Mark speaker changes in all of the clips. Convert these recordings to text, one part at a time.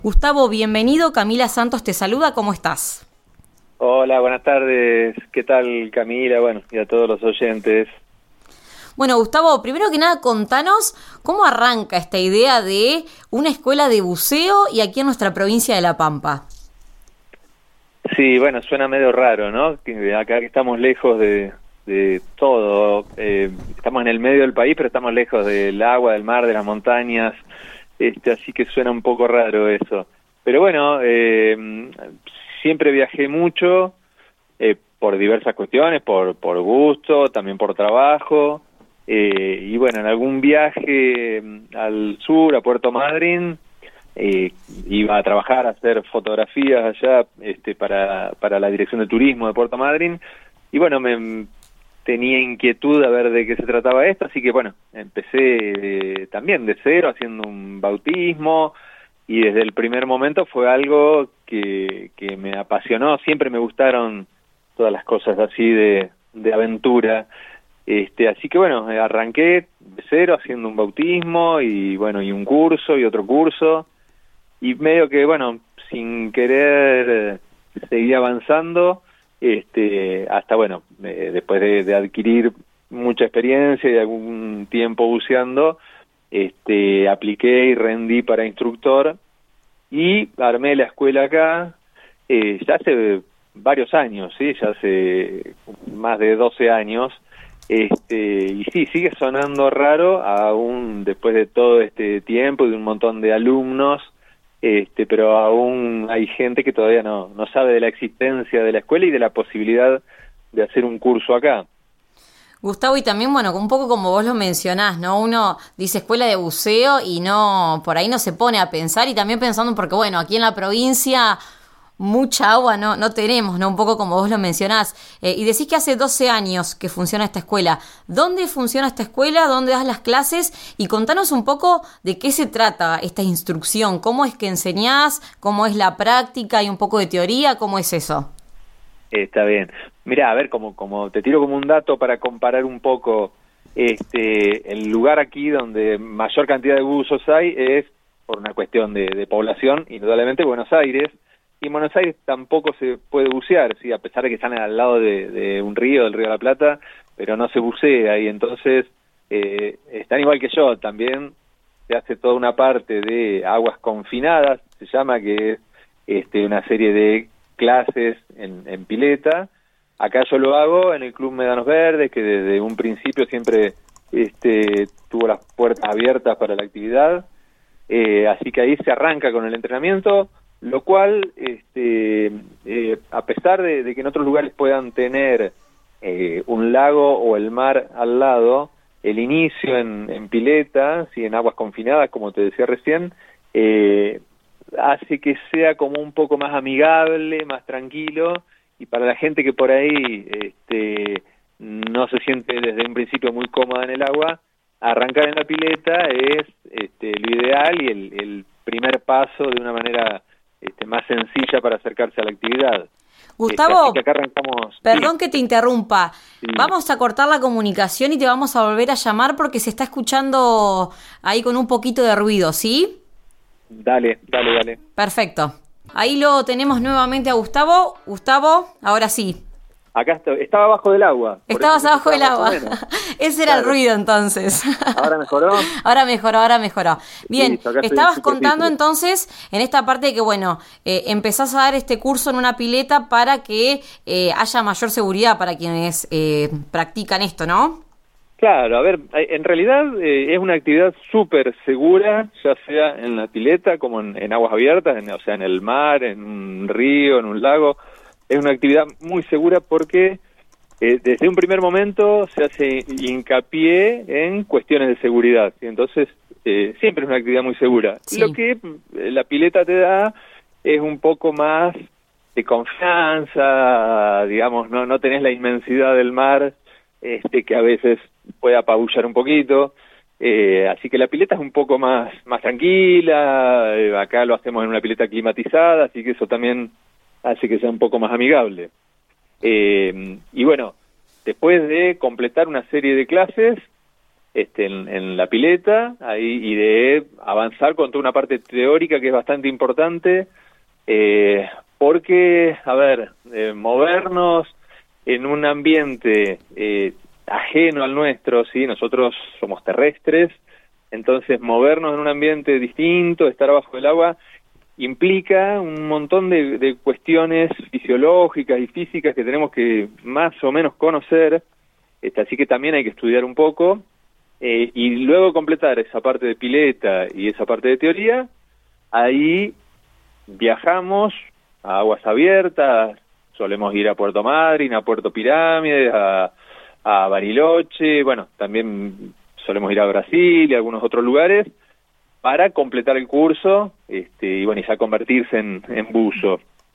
Speaker 1: Gustavo, bienvenido. Camila Santos te saluda. ¿Cómo estás?
Speaker 2: Hola, buenas tardes. ¿Qué tal, Camila? Bueno, y a todos los oyentes.
Speaker 1: Bueno, Gustavo, primero que nada, contanos cómo arranca esta idea de una escuela de buceo y aquí en nuestra provincia de La Pampa.
Speaker 2: Sí, bueno, suena medio raro, ¿no? Acá estamos lejos de todo. Estamos en el medio del país, pero estamos lejos del agua, del mar, de las montañas. Así que suena un poco raro eso. Pero bueno, siempre viajé mucho por diversas cuestiones, por gusto, también por trabajo. Y bueno, en algún viaje al sur, a Puerto Madryn, iba a trabajar, a hacer fotografías allá para la Dirección de Turismo de Puerto Madryn. Y bueno, tenía inquietud a ver de qué se trataba esto, así que bueno, empecé también de cero, haciendo un bautismo, y desde el primer momento fue algo que me apasionó. Siempre me gustaron todas las cosas así de aventura. Así que bueno, arranqué de cero haciendo un bautismo y bueno, y un curso y otro curso, y medio que bueno, sin querer seguí avanzando, hasta bueno, después de adquirir mucha experiencia y algún tiempo buceando, apliqué y rendí para instructor y armé la escuela acá, ya hace varios años, ¿sí? Ya hace más de 12 años. Y sí, sigue sonando raro aún después de todo este tiempo y de un montón de alumnos, pero aún hay gente que todavía no sabe de la existencia de la escuela y de la posibilidad de hacer un curso acá.
Speaker 1: Gustavo, y también, bueno, un poco como vos lo mencionás, ¿no? Uno dice escuela de buceo y no, por ahí no se pone a pensar, y también pensando porque, bueno, aquí en la provincia mucha agua no tenemos, ¿no? Un poco como vos lo mencionás. Y decís que hace 12 años que funciona esta escuela. ¿Dónde funciona esta escuela? ¿Dónde das las clases? Y contanos un poco de qué se trata esta instrucción. ¿Cómo es que enseñás? ¿Cómo es la práctica? ¿Y un poco de teoría? ¿Cómo es eso?
Speaker 2: Está bien. Mirá, a ver, como te tiro como un dato para comparar un poco, el lugar aquí donde mayor cantidad de buzos hay es por una cuestión de población, indudablemente Buenos Aires. Y en Buenos Aires tampoco se puede bucear, sí, a pesar de que están al lado de un río, del Río de la Plata, pero no se bucea, y entonces están igual que yo. También se hace toda una parte de aguas confinadas, se llama, que es una serie de clases en pileta. Acá yo lo hago en el Club Médanos Verdes, que desde un principio siempre tuvo las puertas abiertas para la actividad, así que ahí se arranca con el entrenamiento. Lo cual, a pesar de que en otros lugares puedan tener un lago o el mar al lado, el inicio en piletas y en aguas confinadas, como te decía recién, hace que sea como un poco más amigable, más tranquilo, y para la gente que por ahí no se siente desde un principio muy cómoda en el agua, arrancar en la pileta es lo ideal y el primer paso de una manera más sencilla para acercarse a la actividad.
Speaker 1: Gustavo,
Speaker 2: así que acá arrancamos.
Speaker 1: perdón
Speaker 2: Sí,
Speaker 1: que te interrumpa.
Speaker 2: sí.
Speaker 1: Vamos a cortar la comunicación y te vamos a volver a llamar porque se está escuchando ahí con un poquito de ruido, ¿sí?
Speaker 2: Dale.
Speaker 1: Perfecto. Ahí lo tenemos nuevamente a Gustavo. Gustavo, ahora sí.
Speaker 2: Acá estaba abajo del agua.
Speaker 1: Estabas abajo del agua. Ese era el ruido entonces.
Speaker 2: ¿Ahora mejoró?
Speaker 1: Ahora mejoró. Bien,
Speaker 2: Sí, acá estoy
Speaker 1: estabas
Speaker 2: en
Speaker 1: contando
Speaker 2: superficie.
Speaker 1: entonces en esta parte de que, bueno, empezás a dar este curso en una pileta para que haya mayor seguridad para quienes practican esto, ¿no?
Speaker 2: Claro, a ver, en realidad es una actividad súper segura, ya sea en la pileta como en aguas abiertas, o sea, en el mar, en un río, en un lago. Es una actividad muy segura porque desde un primer momento se hace hincapié en cuestiones de seguridad, ¿sí? Entonces siempre es una actividad muy segura.
Speaker 1: Sí.
Speaker 2: Lo que la pileta te da es un poco más de confianza, digamos, no tenés la inmensidad del mar, que a veces puede apabullar un poquito, así que la pileta es un poco más tranquila. Acá lo hacemos en una pileta climatizada, así que eso también hace que sea un poco más amigable. Y bueno, después de completar una serie de clases, en la pileta, ahí, y de avanzar con toda una parte teórica que es bastante importante, porque, a ver, movernos en un ambiente ajeno al nuestro, ¿sí? Nosotros somos terrestres, entonces movernos en un ambiente distinto, estar abajo del agua, implica un montón de cuestiones fisiológicas y físicas que tenemos que más o menos conocer, así que también hay que estudiar un poco, y luego completar esa parte de pileta y esa parte de teoría. Ahí viajamos a aguas abiertas, solemos ir a Puerto Madryn, a Puerto Pirámides, a Bariloche, bueno, también solemos ir a Brasil y a algunos otros lugares para completar el curso, y bueno, y ya convertirse en buzo.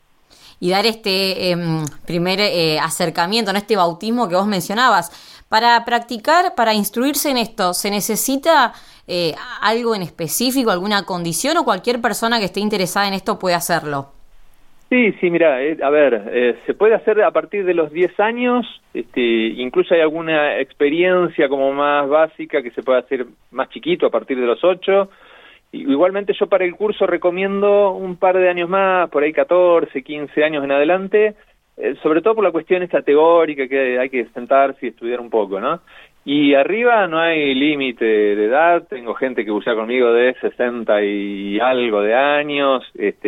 Speaker 1: Y dar este primer acercamiento, en este bautismo que vos mencionabas. Para practicar, para instruirse en esto, ¿se necesita algo en específico, alguna condición, o cualquier persona que esté interesada en esto puede hacerlo?
Speaker 2: Sí, mira, a ver, se puede hacer a partir de los 10 años, incluso hay alguna experiencia como más básica que se puede hacer más chiquito, a partir de los 8. Igualmente yo para el curso recomiendo un par de años más, por ahí 14, 15 años en adelante, sobre todo por la cuestión esta teórica que hay que sentarse y estudiar un poco, ¿no? Y arriba no hay límite de edad, tengo gente que bucea conmigo de 60 y algo de años,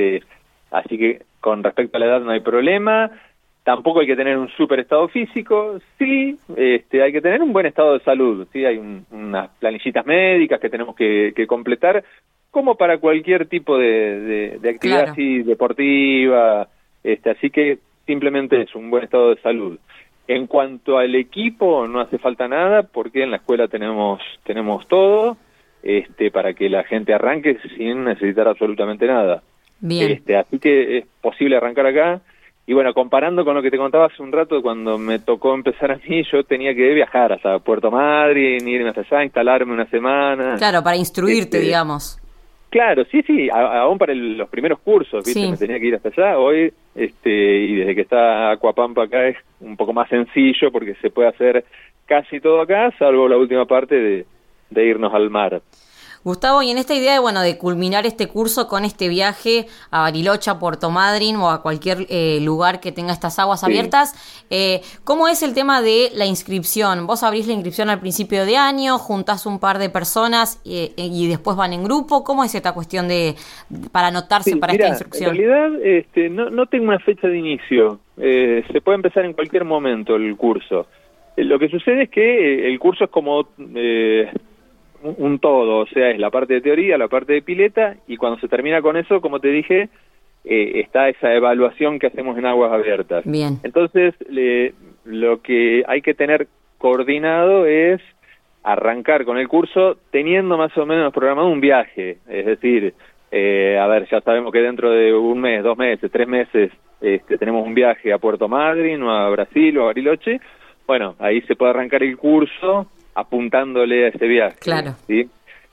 Speaker 2: así que con respecto a la edad no hay problema. Tampoco hay que tener un súper estado físico, sí, hay que tener un buen estado de salud, sí, hay unas planillitas médicas que tenemos que completar, como para cualquier tipo de actividad, claro, así deportiva, así que simplemente es un buen estado de salud. En cuanto al equipo, no hace falta nada, porque en la escuela tenemos todo, para que la gente arranque sin necesitar absolutamente nada.
Speaker 1: Bien.
Speaker 2: Así que es posible arrancar acá. Y bueno, comparando con lo que te contaba hace un rato, cuando me tocó empezar a mí, yo tenía que viajar hasta Puerto Madryn, irme hasta allá, instalarme una semana.
Speaker 1: Claro, para instruirte, digamos.
Speaker 2: Claro, sí, aún para los primeros cursos, ¿viste? Sí. Me tenía que ir hasta allá. Hoy, y desde que está Aquapampa acá, es un poco más sencillo porque se puede hacer casi todo acá, salvo la última parte de irnos al mar.
Speaker 1: Gustavo, y en esta idea de culminar este curso con este viaje a Bariloche, a Puerto Madryn o a cualquier lugar que tenga estas aguas abiertas, ¿cómo es el tema de la inscripción? ¿Vos abrís la inscripción al principio de año, juntás un par de personas y después van en grupo? ¿Cómo es esta cuestión para anotarse para esta instrucción?
Speaker 2: En realidad no tengo una fecha de inicio, se puede empezar en cualquier momento el curso. Lo que sucede es que el curso es como un todo, o sea, es la parte de teoría, la parte de pileta, y cuando se termina con eso, como te dije, está esa evaluación que hacemos en aguas abiertas.
Speaker 1: Bien.
Speaker 2: Entonces, lo que hay que tener coordinado es arrancar con el curso teniendo más o menos programado un viaje, es decir, a ver, ya sabemos que dentro de un mes, 2 meses, 3 meses, tenemos un viaje a Puerto Madryn o a Brasil o a Bariloche. Bueno, ahí se puede arrancar el curso apuntándole a ese viaje.
Speaker 1: Claro.
Speaker 2: ¿Sí?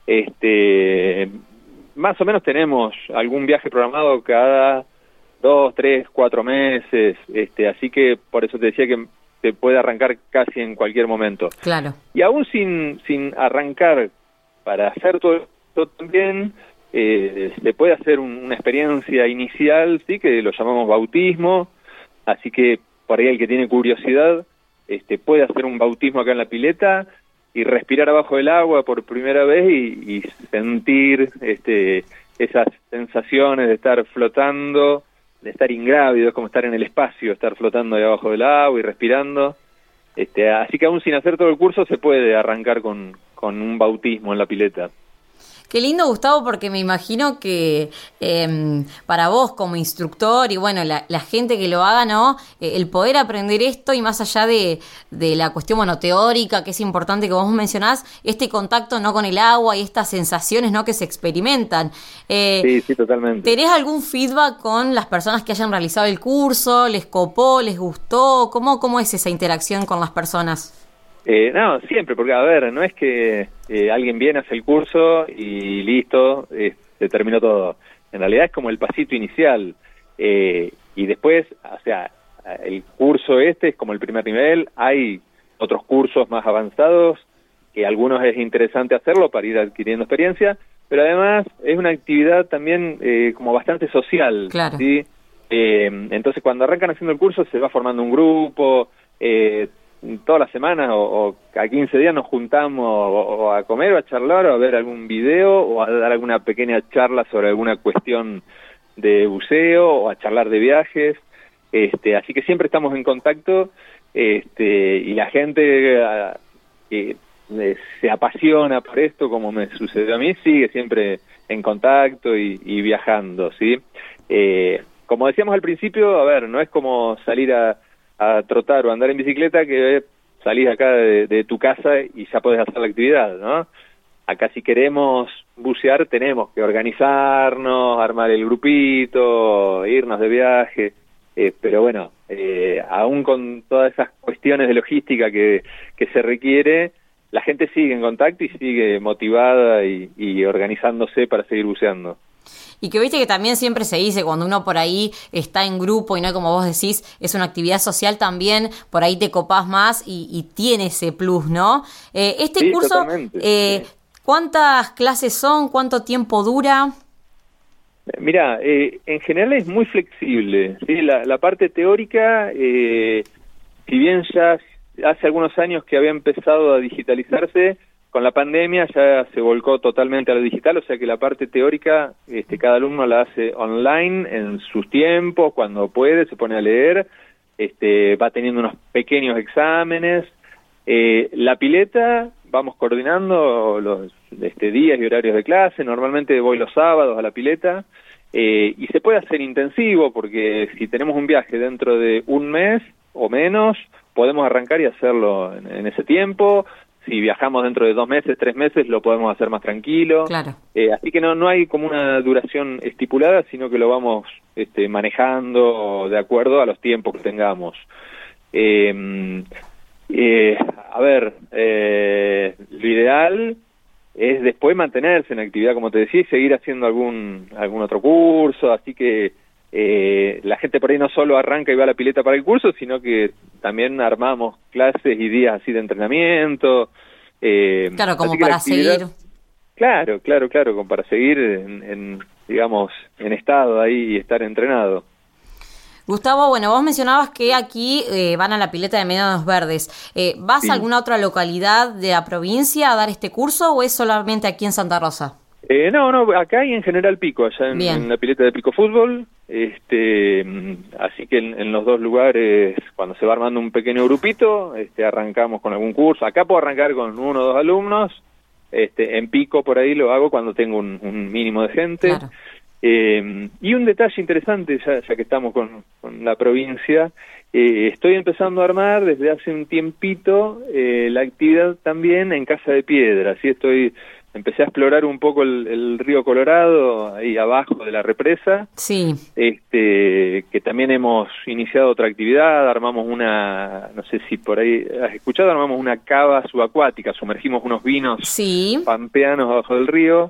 Speaker 2: Más o menos tenemos algún viaje programado cada 2, 3, 4 meses, así que por eso te decía que se puede arrancar casi en cualquier momento.
Speaker 1: Claro.
Speaker 2: Y aún sin arrancar para hacer todo esto también, se puede hacer una experiencia inicial, sí, que lo llamamos bautismo, así que por ahí el que tiene curiosidad puede hacer un bautismo acá en la pileta y respirar abajo del agua por primera vez y sentir esas sensaciones de estar flotando, de estar ingrávido, es como estar en el espacio, estar flotando ahí abajo del agua y respirando. Así que aún sin hacer todo el curso se puede arrancar con un bautismo en la pileta.
Speaker 1: Qué lindo, Gustavo, porque me imagino que para vos como instructor y bueno, la gente que lo haga, ¿no? El poder aprender esto y más allá de la cuestión teórica, que es importante que vos mencionás, este contacto, ¿no?, con el agua y estas sensaciones, ¿no?, que se experimentan.
Speaker 2: Sí, totalmente.
Speaker 1: ¿Tenés algún feedback con las personas que hayan realizado el curso? ¿Les copó? ¿Les gustó? ¿Cómo es esa interacción con las personas?
Speaker 2: No, siempre, porque a ver, no es que alguien viene, hace el curso y listo, se terminó todo. En realidad es como el pasito inicial, y después, o sea, el curso es como el primer nivel, hay otros cursos más avanzados que a algunos es interesante hacerlo para ir adquiriendo experiencia, pero además es una actividad también como bastante social,
Speaker 1: claro.
Speaker 2: ¿sí? Entonces cuando arrancan haciendo el curso se va formando un grupo, todas las semanas o a 15 días nos juntamos o a comer o a charlar o a ver algún video o a dar alguna pequeña charla sobre alguna cuestión de buceo o a charlar de viajes, así que siempre estamos en contacto, y la gente que se apasiona por esto, como me sucedió a mí, sigue siempre en contacto y viajando, ¿sí? Como decíamos al principio, a ver, no es como salir a trotar o andar en bicicleta, que salís acá de tu casa y ya podés hacer la actividad, ¿no? Acá si queremos bucear tenemos que organizarnos, armar el grupito, irnos de viaje, pero bueno, aún con todas esas cuestiones de logística que se requiere, la gente sigue en contacto y sigue motivada y organizándose para seguir buceando.
Speaker 1: Y que viste que también siempre se dice, cuando uno por ahí está en grupo y no como vos decís, es una actividad social también, por ahí te copás más y tiene ese plus, ¿no?
Speaker 2: Sí,
Speaker 1: curso,
Speaker 2: sí.
Speaker 1: ¿Cuántas clases son? ¿Cuánto tiempo dura?
Speaker 2: Mira, en general es muy flexible, ¿sí? La parte teórica, si bien ya hace algunos años que había empezado a digitalizarse, con la pandemia ya se volcó totalmente a lo digital, o sea que la parte teórica, cada alumno la hace online en sus tiempos, cuando puede, se pone a leer, va teniendo unos pequeños exámenes. La pileta, vamos coordinando los días y horarios de clase, normalmente voy los sábados a la pileta, y se puede hacer intensivo, porque si tenemos un viaje dentro de un mes o menos, podemos arrancar y hacerlo en ese tiempo. Si viajamos dentro de 2 meses, 3 meses, lo podemos hacer más tranquilo.
Speaker 1: Claro.
Speaker 2: Así que no hay como una duración estipulada, sino que lo vamos manejando de acuerdo a los tiempos que tengamos. A ver, lo ideal es después mantenerse en actividad, como te decía, y seguir haciendo algún otro curso, así que la gente por ahí no solo arranca y va a la pileta para el curso, sino que también armamos clases y días así de entrenamiento.
Speaker 1: Claro, como para seguir.
Speaker 2: Claro, como para seguir digamos, en estado ahí y estar entrenado.
Speaker 1: Gustavo, bueno, vos mencionabas que aquí van a la pileta de Médanos Verdes. ¿Vas
Speaker 2: Sí.
Speaker 1: a alguna otra localidad de la provincia a dar este curso o es solamente aquí en Santa Rosa?
Speaker 2: No, acá y en General Pico, allá en la pileta de Pico Fútbol, así que en los dos lugares, cuando se va armando un pequeño grupito, arrancamos con algún curso. Acá puedo arrancar con 1 o 2 alumnos, en Pico por ahí lo hago cuando tengo un mínimo de gente.
Speaker 1: Claro.
Speaker 2: Y un detalle interesante, ya que estamos con la provincia, estoy empezando a armar desde hace un tiempito la actividad también en Casa de Piedra, así empecé a explorar un poco el río Colorado, ahí abajo de la represa.
Speaker 1: Sí.
Speaker 2: Que también hemos iniciado otra actividad, armamos no sé si por ahí has escuchado, armamos una cava subacuática, sumergimos unos vinos
Speaker 1: Sí.
Speaker 2: pampeanos abajo del río.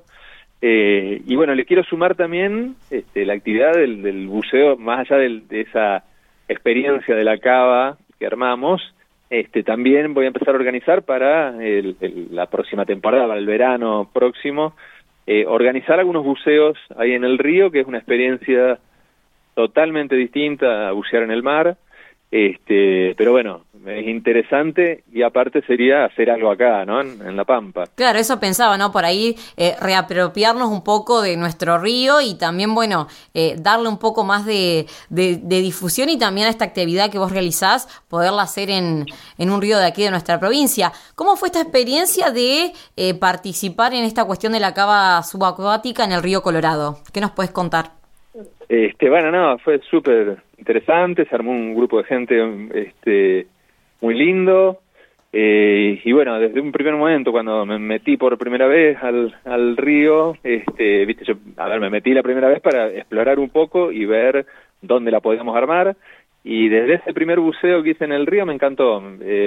Speaker 2: Y bueno, le quiero sumar también la actividad del buceo, más allá de esa experiencia de la cava que armamos. También voy a empezar a organizar para la próxima temporada, para el verano próximo, organizar algunos buceos ahí en el río, que es una experiencia totalmente distinta a bucear en el mar, pero bueno, es interesante y aparte sería hacer algo acá, ¿no? En La Pampa.
Speaker 1: Claro, eso pensaba, ¿no? Por ahí reapropiarnos un poco de nuestro río y también, bueno, darle un poco más de difusión y también a esta actividad que vos realizás, poderla hacer en un río de aquí de nuestra provincia. ¿Cómo fue esta experiencia de participar en esta cuestión de la cava subacuática en el río Colorado? ¿Qué nos puedes contar?
Speaker 2: Bueno, fue súper interesante, se armó un grupo de gente muy lindo, y bueno, desde un primer momento, cuando me metí por primera vez al río, me metí la primera vez para explorar un poco y ver dónde la podíamos armar, y desde ese primer buceo que hice en el río me encantó.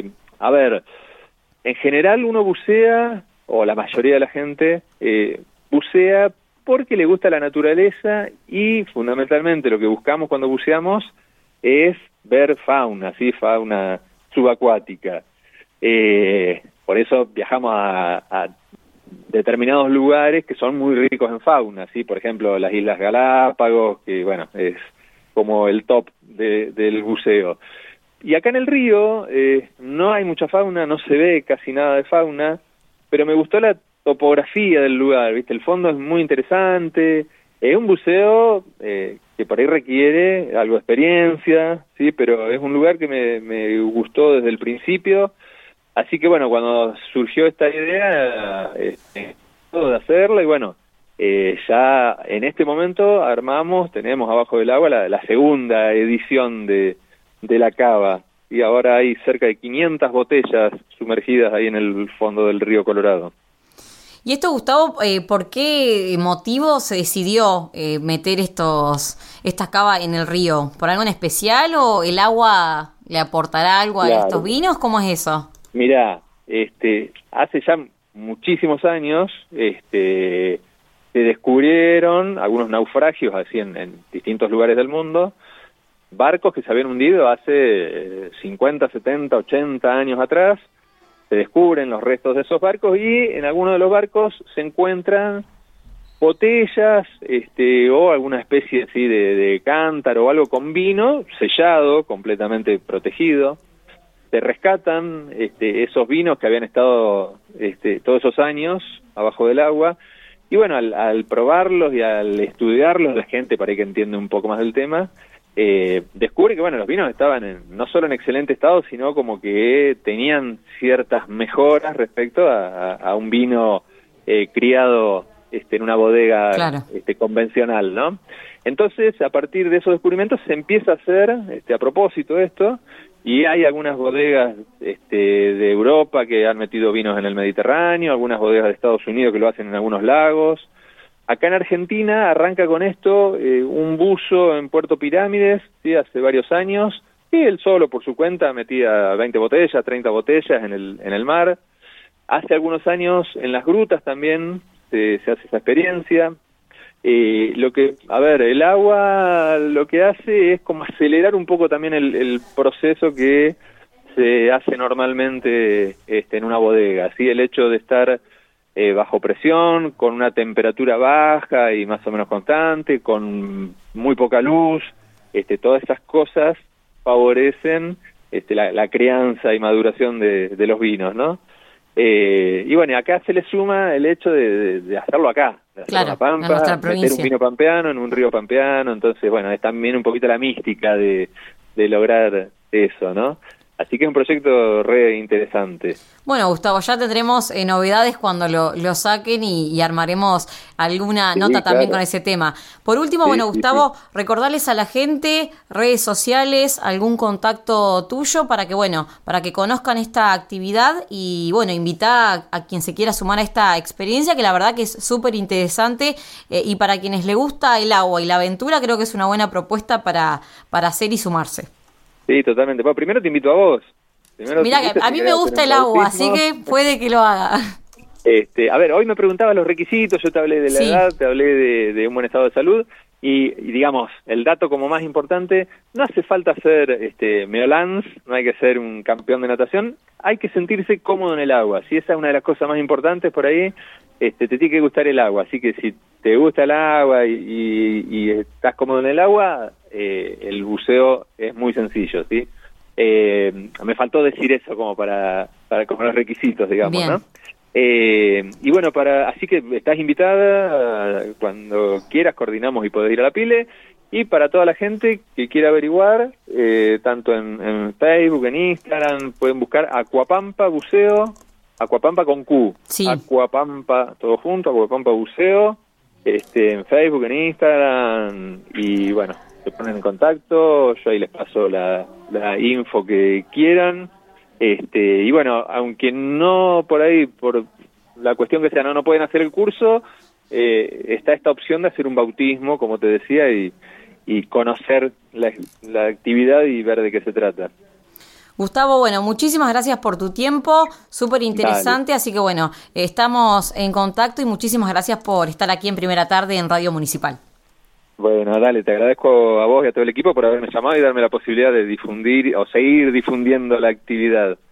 Speaker 2: En general uno bucea, o la mayoría de la gente, bucea porque le gusta la naturaleza y fundamentalmente lo que buscamos cuando buceamos es ver fauna, ¿sí? Fauna subacuática. por eso viajamos a determinados lugares que son muy ricos en fauna, ¿sí? Por ejemplo, las Islas Galápagos, que bueno, es como el top del buceo. Y acá en el río no hay mucha fauna, no se ve casi nada de fauna, pero me gustó la topografía del lugar, ¿viste? El fondo es muy interesante, es un buceo que por ahí requiere algo de experiencia, ¿sí? Pero es un lugar que me gustó desde el principio. Así que bueno, cuando surgió esta idea de hacerla, y bueno, ya en este momento tenemos abajo del agua la segunda edición de la cava, y ahora hay cerca de 500 botellas sumergidas ahí en el fondo del río Colorado.
Speaker 1: Y esto, Gustavo, ¿por qué motivo se decidió meter esta cava en el río? ¿Por algo en especial o el agua le aportará algo a estos vinos? ¿Cómo es eso?
Speaker 2: Mirá, hace ya muchísimos años se descubrieron algunos naufragios así en distintos lugares del mundo, barcos que se habían hundido hace 50, 70, 80 años atrás. Se descubren los restos de esos barcos y en algunos de los barcos se encuentran botellas o alguna especie así de cántaro o algo con vino sellado, completamente protegido. Se rescatan esos vinos que habían estado todos esos años abajo del agua, y bueno, al probarlos y al estudiarlos, la gente, para que entienda un poco más del tema, descubre que bueno, los vinos estaban no solo en excelente estado, sino como que tenían ciertas mejoras respecto a un vino criado en una bodega, claro, convencional, ¿no? Entonces, a partir de esos descubrimientos se empieza a hacer a propósito esto. Y hay algunas bodegas de Europa que han metido vinos en el Mediterráneo, algunas bodegas de Estados Unidos que lo hacen en algunos lagos. Acá en Argentina arranca con esto un buzo en Puerto Pirámides, ¿sí? Hace varios años, y él solo por su cuenta metía 20 botellas, 30 botellas en el mar. Hace algunos años en las grutas también se hace esa experiencia. El agua lo que hace es como acelerar un poco también el proceso que se hace normalmente en una bodega, ¿sí? El hecho de estar bajo presión, con una temperatura baja y más o menos constante, con muy poca luz, todas esas cosas favorecen la crianza y maduración de los vinos, ¿no? Y bueno, acá se le suma el hecho de hacerlo acá, de hacer una pampa, meter un vino pampeano en un río pampeano. Entonces, bueno, es también un poquito la mística de lograr eso, ¿no? Así que es un proyecto re interesante.
Speaker 1: Bueno, Gustavo, ya tendremos novedades cuando lo saquen y armaremos alguna nota también con ese tema. Por último, Gustavo, recordarles a la gente, redes sociales, algún contacto tuyo para que conozcan esta actividad y, bueno, invitar a quien se quiera sumar a esta experiencia, que la verdad que es súper interesante y para quienes le gusta el agua y la aventura, creo que es una buena propuesta para hacer y sumarse.
Speaker 2: Sí, totalmente. Bueno, primero te invito a vos.
Speaker 1: Mirá, que a mí me gusta el agua, así que puede que lo haga.
Speaker 2: A ver, hoy me preguntabas los requisitos, yo te hablé de la edad, te hablé de un buen estado de salud, y digamos, el dato como más importante, no hace falta ser Meolans, no hay que ser un campeón de natación, hay que sentirse cómodo en el agua, ¿sí? Esa es una de las cosas más importantes por ahí, te tiene que gustar el agua, así que si te gusta el agua y estás cómodo en el agua, el buceo es muy sencillo, ¿sí? Me faltó decir eso como para como los requisitos, digamos. Bien. ¿No? Y bueno, así que estás invitada, cuando quieras coordinamos y podés ir a la pile. Y para toda la gente que quiera averiguar, tanto en Facebook, en Instagram, pueden buscar Aquapampa Buceo, Aquapampa con Q, sí. Aquapampa, todo junto, Aquapampa Buceo, en Facebook, en Instagram, y bueno, se ponen en contacto, yo ahí les paso la info que quieran, y bueno, aunque no por ahí, por la cuestión que sea, no pueden hacer el curso, está esta opción de hacer un bautismo, como te decía, y conocer la actividad y ver de qué se trata.
Speaker 1: Gustavo, bueno, muchísimas gracias por tu tiempo, súper interesante, así que bueno, estamos en contacto y muchísimas gracias por estar aquí en Primera Tarde en Radio Municipal.
Speaker 2: Bueno, dale, te agradezco a vos y a todo el equipo por haberme llamado y darme la posibilidad de difundir o seguir difundiendo la actividad.